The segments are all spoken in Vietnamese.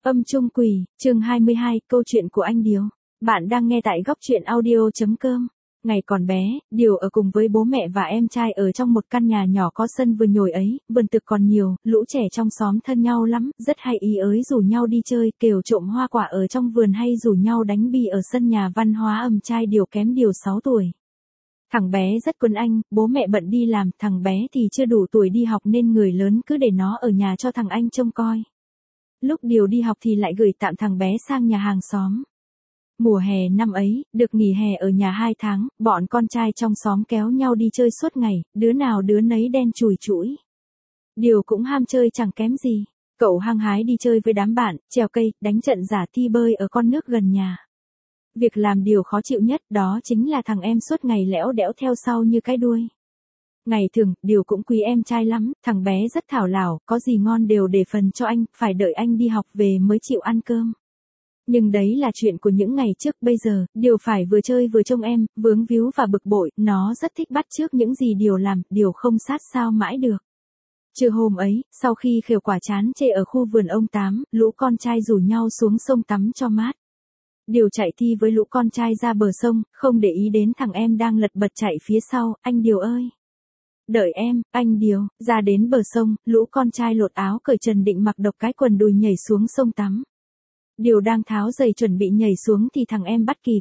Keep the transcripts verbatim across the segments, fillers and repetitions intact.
Âm Trung Quỷ, chương hai mươi hai, câu chuyện của anh Điều. Bạn đang nghe tại góc truyện audio chấm com. Ngày còn bé, Điều ở cùng với bố mẹ và em trai ở trong một căn nhà nhỏ có sân vườn nhồi ấy, vườn thực còn nhiều, lũ trẻ trong xóm thân nhau lắm, rất hay ý ới rủ nhau đi chơi, kêu trộm hoa quả ở trong vườn hay rủ nhau đánh bi ở sân nhà văn hóa. Em trai Điều kém Điều sáu tuổi. Thằng bé rất quấn anh, bố mẹ bận đi làm, thằng bé thì chưa đủ tuổi đi học nên người lớn cứ để nó ở nhà cho thằng anh trông coi. Lúc Điều đi học thì lại gửi tạm thằng bé sang nhà hàng xóm. Mùa hè năm ấy, được nghỉ hè ở nhà hai tháng, bọn con trai trong xóm kéo nhau đi chơi suốt ngày, đứa nào đứa nấy đen chùi chũi. Điều cũng ham chơi chẳng kém gì. Cậu hăng hái đi chơi với đám bạn, trèo cây, đánh trận giả thi bơi ở con nước gần nhà. Việc làm Điều khó chịu nhất đó chính là thằng em suốt ngày lẽo đẽo theo sau như cái đuôi. Ngày thường, Điều cũng quý em trai lắm, thằng bé rất thảo lảo, có gì ngon đều để phần cho anh, phải đợi anh đi học về mới chịu ăn cơm. Nhưng đấy là chuyện của những ngày trước, bây giờ, Điều phải vừa chơi vừa trông em, vướng víu và bực bội, nó rất thích bắt chước những gì Điều làm, Điều không sát sao mãi được. Trưa hôm ấy, sau khi khều quả chán chê ở khu vườn ông Tám, lũ con trai rủ nhau xuống sông tắm cho mát. Điều chạy thi với lũ con trai ra bờ sông, không để ý đến thằng em đang lật bật chạy phía sau, anh Điều ơi! Đợi em, anh Điều, ra đến bờ sông, lũ con trai lột áo cởi trần định mặc độc cái quần đùi nhảy xuống sông tắm. Điều đang tháo giày chuẩn bị nhảy xuống thì thằng em bắt kịp.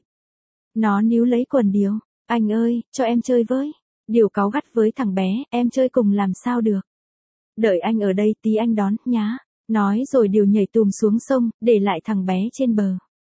Nó níu lấy quần Điều, anh ơi, cho em chơi với. Điều cáu gắt với thằng bé, em chơi cùng làm sao được. Đợi anh ở đây tí anh đón, nhá. Nói rồi Điều nhảy tùm xuống sông, để lại thằng bé trên bờ.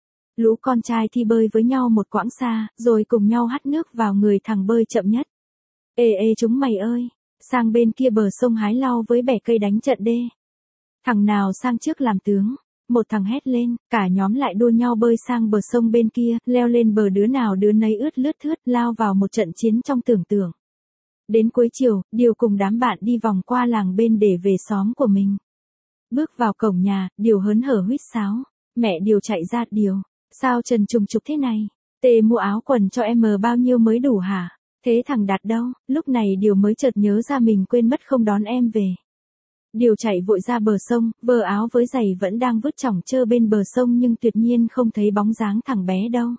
Lũ con trai thi bơi với nhau một quãng xa, rồi cùng nhau hắt nước vào người thằng bơi chậm nhất. Ê ê chúng mày ơi, sang bên kia bờ sông hái lau với bẻ cây đánh trận đê. Thằng nào sang trước làm tướng, một thằng hét lên, cả nhóm lại đua nhau bơi sang bờ sông bên kia, leo lên bờ đứa nào đứa nấy ướt lướt thướt lao vào một trận chiến trong tưởng tượng. Đến cuối chiều, Điều cùng đám bạn đi vòng qua làng bên để về xóm của mình. Bước vào cổng nhà, Điều hớn hở huýt sáo, mẹ Điều chạy ra, Điều, sao trần trùng trục thế này, tê mua áo quần cho em bao nhiêu mới đủ hả? Thế thằng Đạt đâu? Lúc này Điều mới chợt nhớ ra mình quên mất không đón em về. Điều chạy vội ra bờ sông, vơ áo với giày vẫn đang vứt chỏng chơ bên bờ sông nhưng tuyệt nhiên không thấy bóng dáng thằng bé đâu.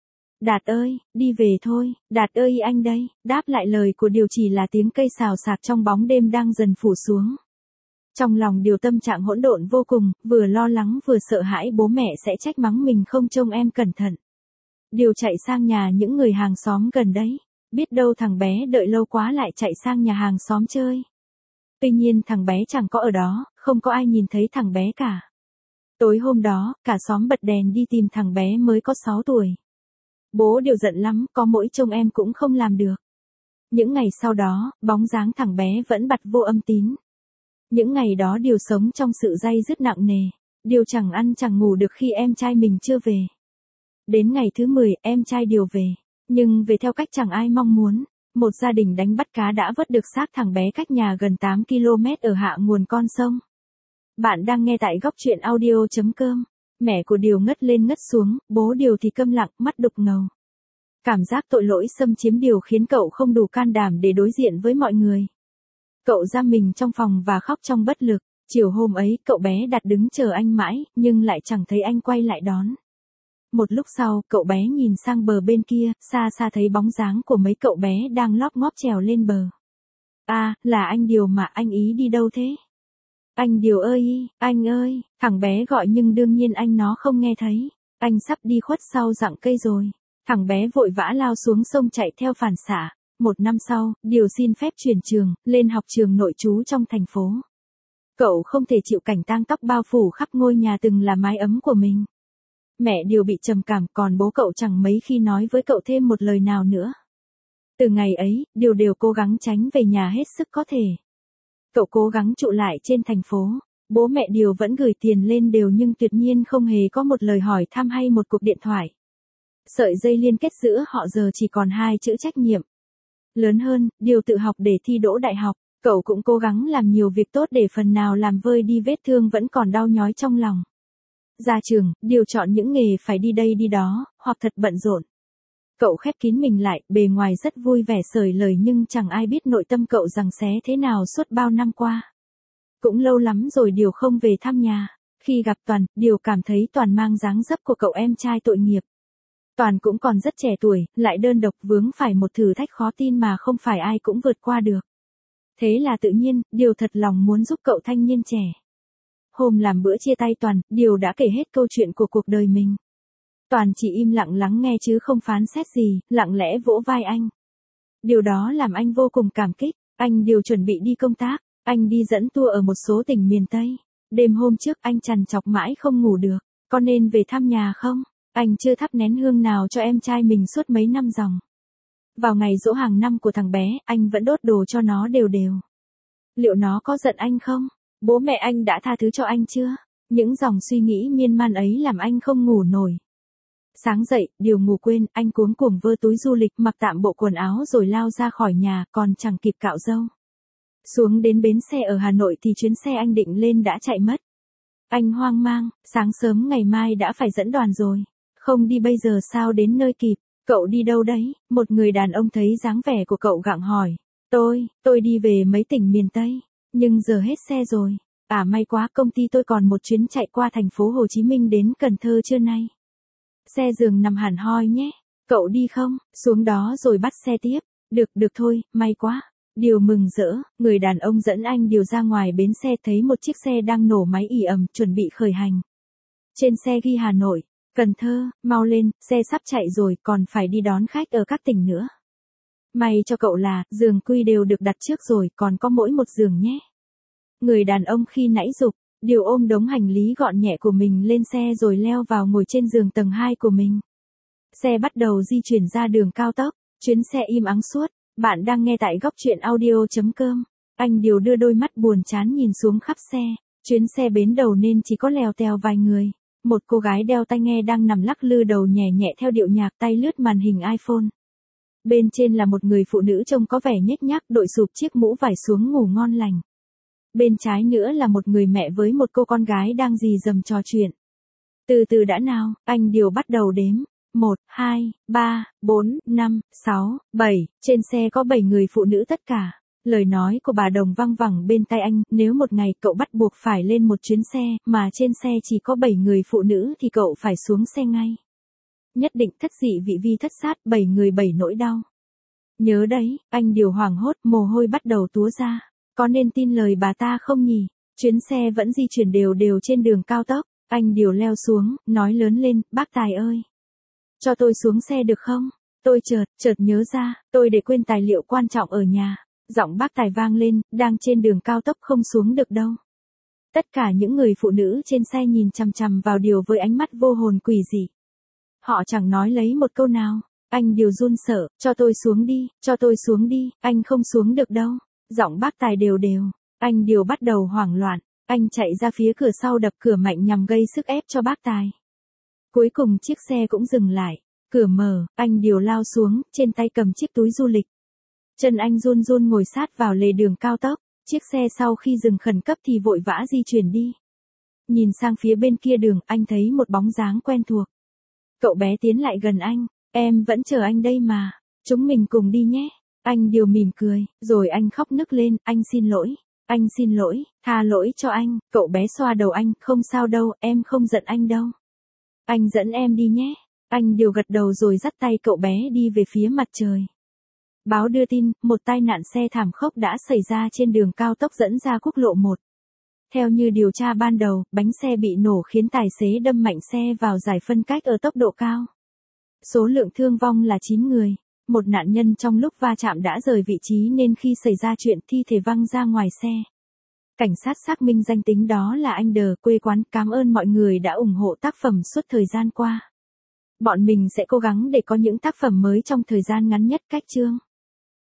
Đạt ơi, đi về thôi, Đạt ơi anh đây, đáp lại lời của Điều chỉ là tiếng cây xào xạc trong bóng đêm đang dần phủ xuống. Trong lòng Điều tâm trạng hỗn độn vô cùng, vừa lo lắng vừa sợ hãi bố mẹ sẽ trách mắng mình không trông em cẩn thận. Điều chạy sang nhà những người hàng xóm gần đấy. Biết đâu thằng bé đợi lâu quá lại chạy sang nhà hàng xóm chơi. Tuy nhiên thằng bé chẳng có ở đó, không có ai nhìn thấy thằng bé cả. Tối hôm đó, cả xóm bật đèn đi tìm thằng bé mới có sáu tuổi. Bố Điều giận lắm, có mỗi trông em cũng không làm được. Những ngày sau đó, bóng dáng thằng bé vẫn bặt vô âm tín. Những ngày đó Điều sống trong sự day dứt nặng nề. Điều chẳng ăn chẳng ngủ được khi em trai mình chưa về. Đến ngày thứ mười, em trai Điều về. Nhưng về theo cách chẳng ai mong muốn, một gia đình đánh bắt cá đã vớt được xác thằng bé cách nhà gần tám ki lô mét ở hạ nguồn con sông. Bạn đang nghe tại góc truyện audio chấm com. Mẹ của Điều ngất lên ngất xuống, bố Điều thì câm lặng, mắt đục ngầu. Cảm giác tội lỗi xâm chiếm Điều khiến cậu không đủ can đảm để đối diện với mọi người. Cậu giam mình trong phòng và khóc trong bất lực. Chiều hôm ấy, cậu bé Đạt đứng chờ anh mãi, nhưng lại chẳng thấy anh quay lại đón. Một lúc sau, cậu bé nhìn sang bờ bên kia, xa xa thấy bóng dáng của mấy cậu bé đang lóp ngóp trèo lên bờ. À, là anh Điều mà, anh ý đi đâu thế? Anh Điều ơi, anh ơi, thằng bé gọi nhưng đương nhiên anh nó không nghe thấy. Anh sắp đi khuất sau rặng cây rồi. Thằng bé vội vã lao xuống sông chạy theo phản xạ. Một năm sau, Điều xin phép chuyển trường, lên học trường nội trú trong thành phố. Cậu không thể chịu cảnh tang tóc bao phủ khắp ngôi nhà từng là mái ấm của mình. Mẹ Điều bị trầm cảm, còn bố cậu chẳng mấy khi nói với cậu thêm một lời nào nữa. Từ ngày ấy, Điều đều cố gắng tránh về nhà hết sức có thể. Cậu cố gắng trụ lại trên thành phố. Bố mẹ Điều vẫn gửi tiền lên đều nhưng tuyệt nhiên không hề có một lời hỏi thăm hay một cuộc điện thoại. Sợi dây liên kết giữa họ giờ chỉ còn hai chữ trách nhiệm. Lớn hơn, Điều tự học để thi đỗ đại học. Cậu cũng cố gắng làm nhiều việc tốt để phần nào làm vơi đi vết thương vẫn còn đau nhói trong lòng. Ra trường, Điều chọn những nghề phải đi đây đi đó, hoặc thật bận rộn. Cậu khép kín mình lại, bề ngoài rất vui vẻ sởi lời nhưng chẳng ai biết nội tâm cậu giằng xé thế nào suốt bao năm qua. Cũng lâu lắm rồi Điều không về thăm nhà. Khi gặp Toàn, Điều cảm thấy Toàn mang dáng dấp của cậu em trai tội nghiệp. Toàn cũng còn rất trẻ tuổi, lại đơn độc vướng phải một thử thách khó tin mà không phải ai cũng vượt qua được. Thế là tự nhiên, Điều thật lòng muốn giúp cậu thanh niên trẻ. Hôm làm bữa chia tay Toàn, Điều đã kể hết câu chuyện của cuộc đời mình. Toàn chỉ im lặng lắng nghe chứ không phán xét gì, lặng lẽ vỗ vai anh. Điều đó làm anh vô cùng cảm kích. Anh Điều chuẩn bị đi công tác, anh đi dẫn tour ở một số tỉnh miền Tây. Đêm hôm trước anh trằn trọc mãi không ngủ được, có nên về thăm nhà không? Anh chưa thắp nén hương nào cho em trai mình suốt mấy năm dòng. Vào ngày giỗ hàng năm của thằng bé, anh vẫn đốt đồ cho nó đều đều. Liệu nó có giận anh không? Bố mẹ anh đã tha thứ cho anh chưa? Những dòng suy nghĩ miên man ấy làm anh không ngủ nổi. Sáng dậy, Điều ngủ quên, anh cuống cuồng vơ túi du lịch, mặc tạm bộ quần áo rồi lao ra khỏi nhà, còn chẳng kịp cạo râu. Xuống đến bến xe ở Hà Nội thì chuyến xe anh định lên đã chạy mất. Anh hoang mang, sáng sớm ngày mai đã phải dẫn đoàn rồi. Không đi bây giờ sao đến nơi kịp? Cậu đi đâu đấy? Một người đàn ông thấy dáng vẻ của cậu gặng hỏi. Tôi, tôi đi về mấy tỉnh miền Tây. Nhưng giờ hết xe rồi. À may quá, công ty tôi còn một chuyến chạy qua thành phố Hồ Chí Minh đến Cần Thơ trưa nay. Xe giường nằm hẳn hoi nhé. Cậu đi không? Xuống đó rồi bắt xe tiếp. Được, được thôi, may quá. Điều mừng rỡ, người đàn ông dẫn anh Điều ra ngoài bến xe thấy một chiếc xe đang nổ máy ì ầm, chuẩn bị khởi hành. Trên xe ghi Hà Nội, Cần Thơ, mau lên, xe sắp chạy rồi, còn phải đi đón khách ở các tỉnh nữa. May cho cậu là, giường quy đều được đặt trước rồi, còn có mỗi một giường nhé. Người đàn ông khi nãy giục, Điều ôm đống hành lý gọn nhẹ của mình lên xe rồi leo vào ngồi trên giường tầng hai của mình. Xe bắt đầu di chuyển ra đường cao tốc, chuyến xe im ắng suốt. Bạn đang nghe tại góc truyện audio chấm com. Anh Điều đưa đôi mắt buồn chán nhìn xuống khắp xe. Chuyến xe bến đầu nên chỉ có lèo tèo vài người. Một cô gái đeo tai nghe đang nằm lắc lư đầu nhẹ nhẹ theo điệu nhạc, tay lướt màn hình iPhone. Bên trên là một người phụ nữ trông có vẻ nhếch nhác, đội sụp chiếc mũ vải xuống ngủ ngon lành. Bên trái nữa là một người mẹ với một cô con gái đang rì rầm trò chuyện. Từ từ đã nào, anh Điều bắt đầu đếm. một, hai, ba, bốn, năm, sáu, bảy, trên xe có bảy người phụ nữ tất cả. Lời nói của bà Đồng văng vẳng bên tai anh, nếu một ngày cậu bắt buộc phải lên một chuyến xe, mà trên xe chỉ có bảy người phụ nữ thì cậu phải xuống xe ngay. Nhất định thất dị vị vi thất sát, bảy người bảy nỗi đau. Nhớ đấy, anh Điều hoảng hốt, mồ hôi bắt đầu túa ra. Có nên tin lời bà ta không nhỉ? Chuyến xe vẫn di chuyển đều đều trên đường cao tốc. Anh Điều leo xuống, nói lớn lên, bác Tài ơi. Cho tôi xuống xe được không? Tôi chợt, chợt nhớ ra, tôi để quên tài liệu quan trọng ở nhà. Giọng bác Tài vang lên, đang trên đường cao tốc không xuống được đâu. Tất cả những người phụ nữ trên xe nhìn chằm chằm vào Điều với ánh mắt vô hồn quỷ dị. Họ chẳng nói lấy một câu nào. Anh Điều run sợ, cho tôi xuống đi, cho tôi xuống đi, anh không xuống được đâu. Giọng bác Tài đều đều. Anh Điều bắt đầu hoảng loạn. Anh chạy ra phía cửa sau đập cửa mạnh nhằm gây sức ép cho bác Tài. Cuối cùng chiếc xe cũng dừng lại. Cửa mở, anh Điều lao xuống, trên tay cầm chiếc túi du lịch. Chân anh run run ngồi sát vào lề đường cao tốc. Chiếc xe sau khi dừng khẩn cấp thì vội vã di chuyển đi. Nhìn sang phía bên kia đường, anh thấy một bóng dáng quen thuộc. Cậu bé tiến lại gần anh. Em vẫn chờ anh đây mà. Chúng mình cùng đi nhé. Anh Điều mỉm cười, rồi anh khóc nức lên, anh xin lỗi. Anh xin lỗi, tha lỗi cho anh. Cậu bé xoa đầu anh, không sao đâu, em không giận anh đâu. Anh dẫn em đi nhé. Anh Điều gật đầu rồi dắt tay cậu bé đi về phía mặt trời. Báo đưa tin, một tai nạn xe thảm khốc đã xảy ra trên đường cao tốc dẫn ra quốc lộ một. Theo như điều tra ban đầu, bánh xe bị nổ khiến tài xế đâm mạnh xe vào giải phân cách ở tốc độ cao. Số lượng thương vong là chín người. Một nạn nhân trong lúc va chạm đã rời vị trí nên khi xảy ra chuyện thi thể văng ra ngoài xe. Cảnh sát xác minh danh tính đó là anh Đờ, quê quán. Cảm ơn mọi người đã ủng hộ tác phẩm suốt thời gian qua. Bọn mình sẽ cố gắng để có những tác phẩm mới trong thời gian ngắn nhất cách chương.